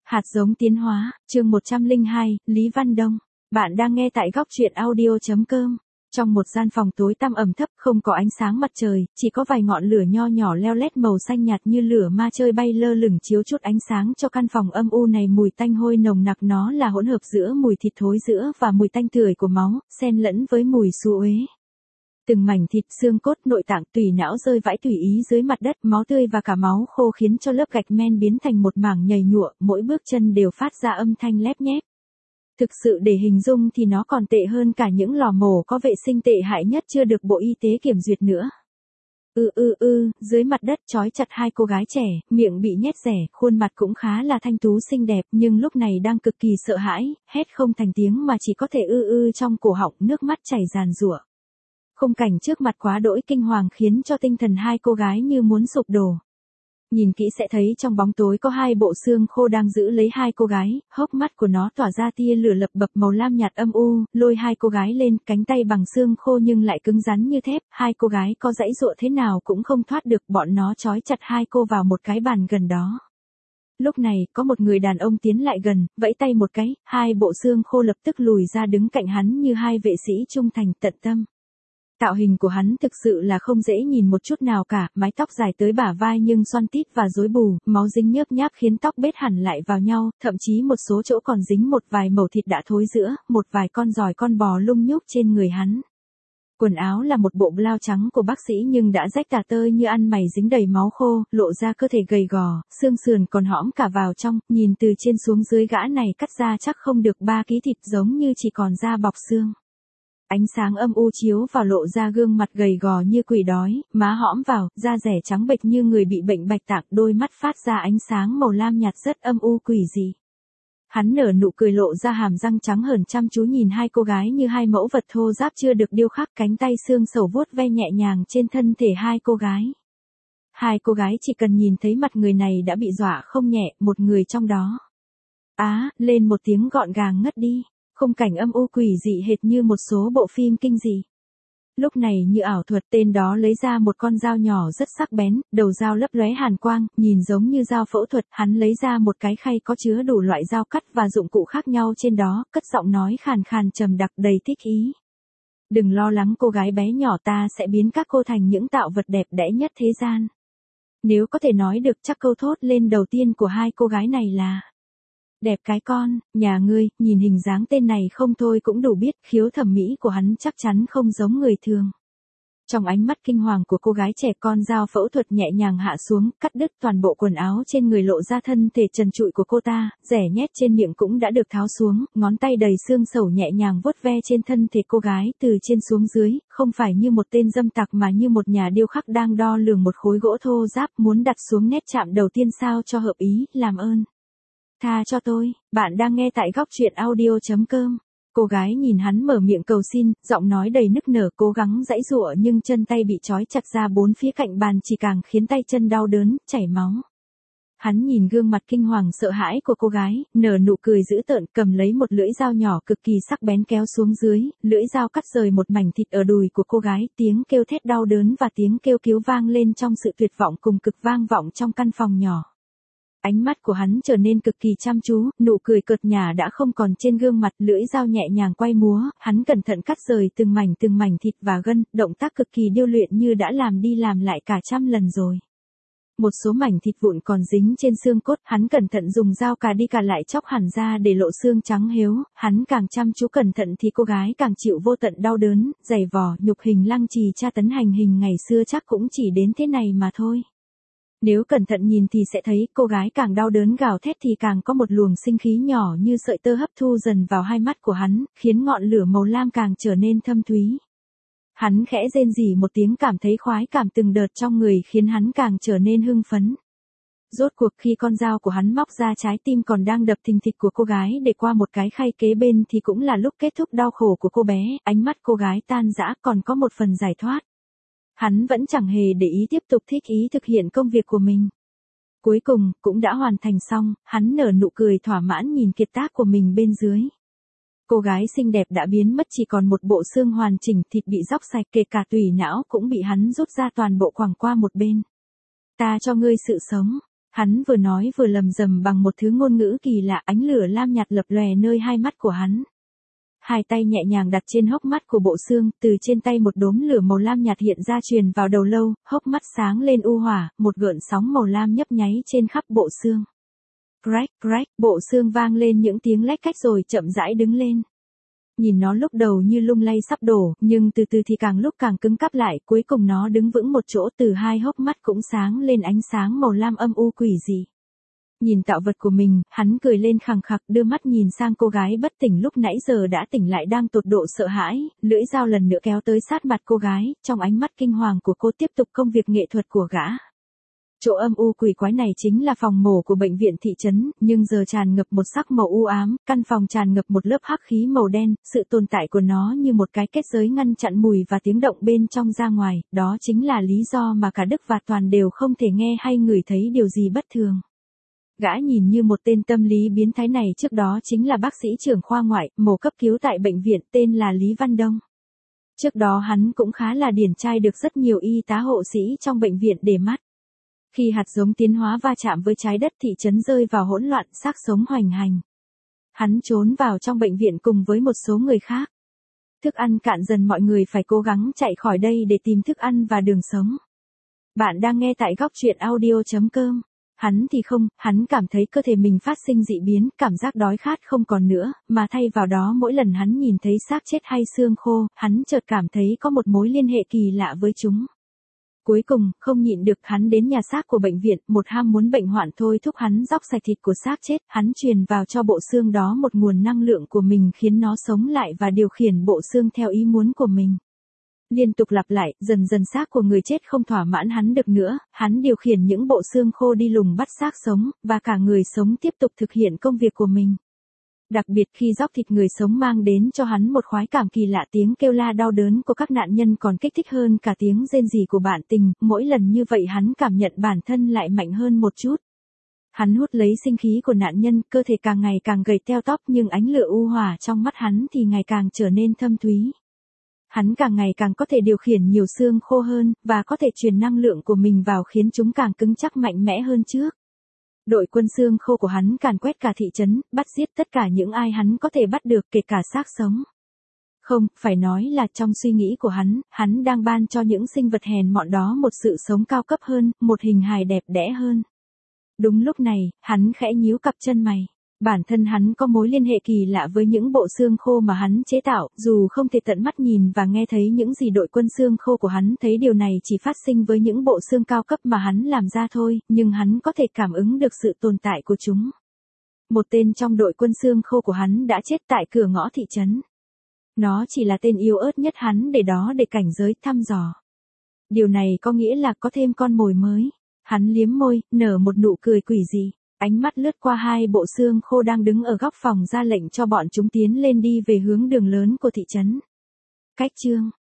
Hạt giống tiến hóa, chương 102, Lý Văn Đông. Bạn đang nghe tại góc truyện audio.com. Trong một gian phòng tối tăm ẩm thấp không có ánh sáng mặt trời, chỉ có vài ngọn lửa nho nhỏ leo lét màu xanh nhạt như lửa ma chơi bay lơ lửng chiếu chút ánh sáng cho căn phòng âm u này. Mùi tanh hôi nồng nặc, nó là hỗn hợp giữa mùi thịt thối rữa và mùi tanh tưởi của máu, xen lẫn với mùi xú uế. Từng mảnh thịt, xương cốt, nội tạng, tủy não rơi vãi tùy ý dưới mặt đất, máu tươi và cả máu khô khiến cho lớp gạch men biến thành một mảng nhầy nhụa, mỗi bước chân đều phát ra âm thanh lép nhép. Thực sự để hình dung thì nó còn tệ hơn cả những lò mổ có vệ sinh tệ hại nhất chưa được Bộ Y tế kiểm duyệt nữa. Dưới mặt đất trói chặt hai cô gái trẻ, miệng bị nhét rẻ, khuôn mặt cũng khá là thanh tú xinh đẹp, nhưng lúc này đang cực kỳ sợ hãi, hét không thành tiếng mà chỉ có thể trong cổ họng, nước mắt chảy ràn rụa. Khung cảnh trước mặt quá đỗi kinh hoàng khiến cho tinh thần hai cô gái như muốn sụp đổ. Nhìn kỹ sẽ thấy trong bóng tối có hai bộ xương khô đang giữ lấy hai cô gái, hốc mắt của nó tỏa ra tia lửa lập bập màu lam nhạt âm u, lôi hai cô gái lên, cánh tay bằng xương khô nhưng lại cứng rắn như thép, hai cô gái có giãy giụa thế nào cũng không thoát được, bọn nó trói chặt hai cô vào một cái bàn gần đó. Lúc này, có một người đàn ông tiến lại gần, vẫy tay một cái, hai bộ xương khô lập tức lùi ra đứng cạnh hắn như hai vệ sĩ trung thành tận tâm. Tạo hình của hắn thực sự là không dễ nhìn một chút nào cả, mái tóc dài tới bả vai nhưng xoăn tít và rối bù, máu dính nhớp nháp khiến tóc bết hẳn lại vào nhau, thậm chí một số chỗ còn dính một vài mẩu thịt đã thối rữa, một vài con giòi con bò lung nhúc trên người hắn. Quần áo là một bộ blau trắng của bác sĩ nhưng đã rách tả tơi như ăn mày dính đầy máu khô, lộ ra cơ thể gầy gò, xương sườn còn hõm cả vào trong, nhìn từ trên xuống dưới gã này cắt ra chắc không được 3 ký thịt, giống như chỉ còn da bọc xương. Ánh sáng âm u chiếu vào lộ ra gương mặt gầy gò như quỷ đói, má hõm vào, da rẻ trắng bệch như người bị bệnh bạch tạng, đôi mắt phát ra ánh sáng màu lam nhạt rất âm u quỷ dị. Hắn nở nụ cười lộ ra hàm răng trắng hởn chăm chú nhìn hai cô gái như hai mẫu vật thô ráp chưa được điêu khắc, cánh tay xương sầu vuốt ve nhẹ nhàng trên thân thể hai cô gái. Hai cô gái chỉ cần nhìn thấy mặt người này đã bị dọa không nhẹ, một người trong đó. Lên một tiếng gọn gàng ngất đi. Khung cảnh âm u quỷ dị hệt như một số bộ phim kinh dị. Lúc này như ảo thuật, tên đó lấy ra một con dao nhỏ rất sắc bén, đầu dao lấp lóe hàn quang, nhìn giống như dao phẫu thuật, hắn lấy ra một cái khay có chứa đủ loại dao cắt và dụng cụ khác nhau trên đó, cất giọng nói khàn khàn trầm đặc đầy thích ý. Đừng lo lắng cô gái bé nhỏ, ta sẽ biến các cô thành những tạo vật đẹp đẽ nhất thế gian. Nếu có thể nói được chắc câu thốt lên đầu tiên của hai cô gái này là: đẹp cái con, nhà ngươi, nhìn hình dáng tên này không thôi cũng đủ biết, khiếu thẩm mỹ của hắn chắc chắn không giống người thường. Trong ánh mắt kinh hoàng của cô gái trẻ, con dao phẫu thuật nhẹ nhàng hạ xuống, cắt đứt toàn bộ quần áo trên người, lộ ra thân thể trần trụi của cô ta, rẻ nhét trên miệng cũng đã được tháo xuống, ngón tay đầy xương sầu nhẹ nhàng vuốt ve trên thân thể cô gái từ trên xuống dưới, không phải như một tên dâm tặc mà như một nhà điêu khắc đang đo lường một khối gỗ thô ráp, muốn đặt xuống nét chạm đầu tiên sao cho hợp ý, làm ơn. Tha cho tôi, bạn đang nghe tại góc truyện audio.com. Cô gái nhìn hắn mở miệng cầu xin, giọng nói đầy nức nở, cố gắng giãy giụa nhưng chân tay bị trói chặt ra bốn phía cạnh bàn chỉ càng khiến tay chân đau đớn, chảy máu. Hắn nhìn gương mặt kinh hoàng sợ hãi của cô gái, nở nụ cười dữ tợn, cầm lấy một lưỡi dao nhỏ cực kỳ sắc bén kéo xuống dưới, lưỡi dao cắt rời một mảnh thịt ở đùi của cô gái, tiếng kêu thét đau đớn và tiếng kêu cứu vang lên trong sự tuyệt vọng cùng cực vang vọng trong căn phòng nhỏ. Ánh mắt của hắn trở nên cực kỳ chăm chú, nụ cười cợt nhả đã không còn trên gương mặt, lưỡi dao nhẹ nhàng quay múa, hắn cẩn thận cắt rời từng mảnh thịt và gân, động tác cực kỳ điêu luyện như đã làm đi làm lại cả trăm lần rồi. Một số mảnh thịt vụn còn dính trên xương cốt, hắn cẩn thận dùng dao cà đi cà lại chóc hẳn ra để lộ xương trắng héo, hắn càng chăm chú cẩn thận thì cô gái càng chịu vô tận đau đớn, giày vò, nhục hình lăng trì tra tấn hành hình ngày xưa chắc cũng chỉ đến thế này mà thôi. Nếu cẩn thận nhìn thì sẽ thấy cô gái càng đau đớn gào thét thì càng có một luồng sinh khí nhỏ như sợi tơ hấp thu dần vào hai mắt của hắn, khiến ngọn lửa màu lam càng trở nên thâm thúy. Hắn khẽ rên rỉ một tiếng, cảm thấy khoái cảm từng đợt trong người khiến hắn càng trở nên hưng phấn. Rốt cuộc khi con dao của hắn móc ra trái tim còn đang đập thình thịch của cô gái để qua một cái khay kế bên thì cũng là lúc kết thúc đau khổ của cô bé, ánh mắt cô gái tan rã còn có một phần giải thoát. Hắn vẫn chẳng hề để ý, tiếp tục thích ý thực hiện công việc của mình. Cuối cùng, cũng đã hoàn thành xong, hắn nở nụ cười thỏa mãn nhìn kiệt tác của mình bên dưới. Cô gái xinh đẹp đã biến mất, chỉ còn một bộ xương hoàn chỉnh, thịt bị róc sạch, kể cả tủy não cũng bị hắn rút ra toàn bộ quẳng qua một bên. Ta cho ngươi sự sống. Hắn vừa nói vừa lầm rầm bằng một thứ ngôn ngữ kỳ lạ, ánh lửa lam nhạt lập lòe nơi hai mắt của hắn. Hai tay nhẹ nhàng đặt trên hốc mắt của Bộ Xương, từ trên tay một đốm lửa màu lam nhạt hiện ra truyền vào đầu lâu, hốc mắt sáng lên u hỏa, một gợn sóng màu lam nhấp nháy trên khắp Bộ Xương. Crack, crack, Bộ Xương vang lên những tiếng lách cách rồi chậm rãi đứng lên. Nhìn nó lúc đầu như lung lay sắp đổ, nhưng từ từ thì càng lúc càng cứng cáp lại, cuối cùng nó đứng vững một chỗ, từ hai hốc mắt cũng sáng lên ánh sáng màu lam âm u quỷ dị. Nhìn tạo vật của mình, hắn cười lên khằng khặc, đưa mắt nhìn sang cô gái bất tỉnh lúc nãy giờ đã tỉnh lại đang tột độ sợ hãi, lưỡi dao lần nữa kéo tới sát mặt cô gái, trong ánh mắt kinh hoàng của cô tiếp tục công việc nghệ thuật của gã. Chỗ âm u quỷ quái này chính là phòng mổ của bệnh viện thị trấn, nhưng giờ tràn ngập một sắc màu u ám, căn phòng tràn ngập một lớp hắc khí màu đen, sự tồn tại của nó như một cái kết giới ngăn chặn mùi và tiếng động bên trong ra ngoài, đó chính là lý do mà cả Đức và Toàn đều không thể nghe hay ngửi thấy điều gì bất thường. Gã nhìn như một tên tâm lý biến thái này trước đó chính là bác sĩ trưởng khoa ngoại, mổ cấp cứu tại bệnh viện, tên là Lý Văn Đông. Trước đó hắn cũng khá là điển trai, được rất nhiều y tá hộ sĩ trong bệnh viện để mắt. Khi hạt giống tiến hóa va chạm với trái đất, thị trấn rơi vào hỗn loạn, xác sống hoành hành. Hắn trốn vào trong bệnh viện cùng với một số người khác. Thức ăn cạn dần, mọi người phải cố gắng chạy khỏi đây để tìm thức ăn và đường sống. Bạn đang nghe tại góc truyện audio.com. Hắn thì không, hắn cảm thấy cơ thể mình phát sinh dị biến, cảm giác đói khát không còn nữa, mà thay vào đó mỗi lần hắn nhìn thấy xác chết hay xương khô, hắn chợt cảm thấy có một mối liên hệ kỳ lạ với chúng. Cuối cùng, không nhịn được, hắn đến nhà xác của bệnh viện, một ham muốn bệnh hoạn thôi thúc hắn róc sạch thịt của xác chết, hắn truyền vào cho bộ xương đó một nguồn năng lượng của mình khiến nó sống lại và điều khiển bộ xương theo ý muốn của mình. Liên tục lặp lại, dần dần xác của người chết không thỏa mãn hắn được nữa, hắn điều khiển những bộ xương khô đi lùng bắt xác sống, và cả người sống tiếp tục thực hiện công việc của mình. Đặc biệt khi róc thịt người sống mang đến cho hắn một khoái cảm kỳ lạ, tiếng kêu la đau đớn của các nạn nhân còn kích thích hơn cả tiếng rên rỉ của bạn tình, mỗi lần như vậy hắn cảm nhận bản thân lại mạnh hơn một chút. Hắn hút lấy sinh khí của nạn nhân, cơ thể càng ngày càng gầy teo tóp, nhưng ánh lửa u hỏa trong mắt hắn thì ngày càng trở nên thâm thúy. Hắn càng ngày càng có thể điều khiển nhiều xương khô hơn, và có thể truyền năng lượng của mình vào khiến chúng càng cứng chắc mạnh mẽ hơn trước. Đội quân xương khô của hắn càn quét cả thị trấn, bắt giết tất cả những ai hắn có thể bắt được, kể cả xác sống. Không, phải nói là trong suy nghĩ của hắn đang ban cho những sinh vật hèn mọn đó một sự sống cao cấp hơn, một hình hài đẹp đẽ hơn. Đúng lúc này, hắn khẽ nhíu cặp chân mày. Bản thân hắn có mối liên hệ kỳ lạ với những bộ xương khô mà hắn chế tạo, dù không thể tận mắt nhìn và nghe thấy những gì đội quân xương khô của hắn thấy, điều này chỉ phát sinh với những bộ xương cao cấp mà hắn làm ra thôi, nhưng hắn có thể cảm ứng được sự tồn tại của chúng. Một tên trong đội quân xương khô của hắn đã chết tại cửa ngõ thị trấn. Nó chỉ là tên yếu ớt nhất hắn để đó để cảnh giới thăm dò. Điều này có nghĩa là có thêm con mồi mới. Hắn liếm môi, nở một nụ cười quỷ dị. Ánh mắt lướt qua hai bộ xương khô đang đứng ở góc phòng, ra lệnh cho bọn chúng tiến lên đi về hướng đường lớn của thị trấn. Cách chương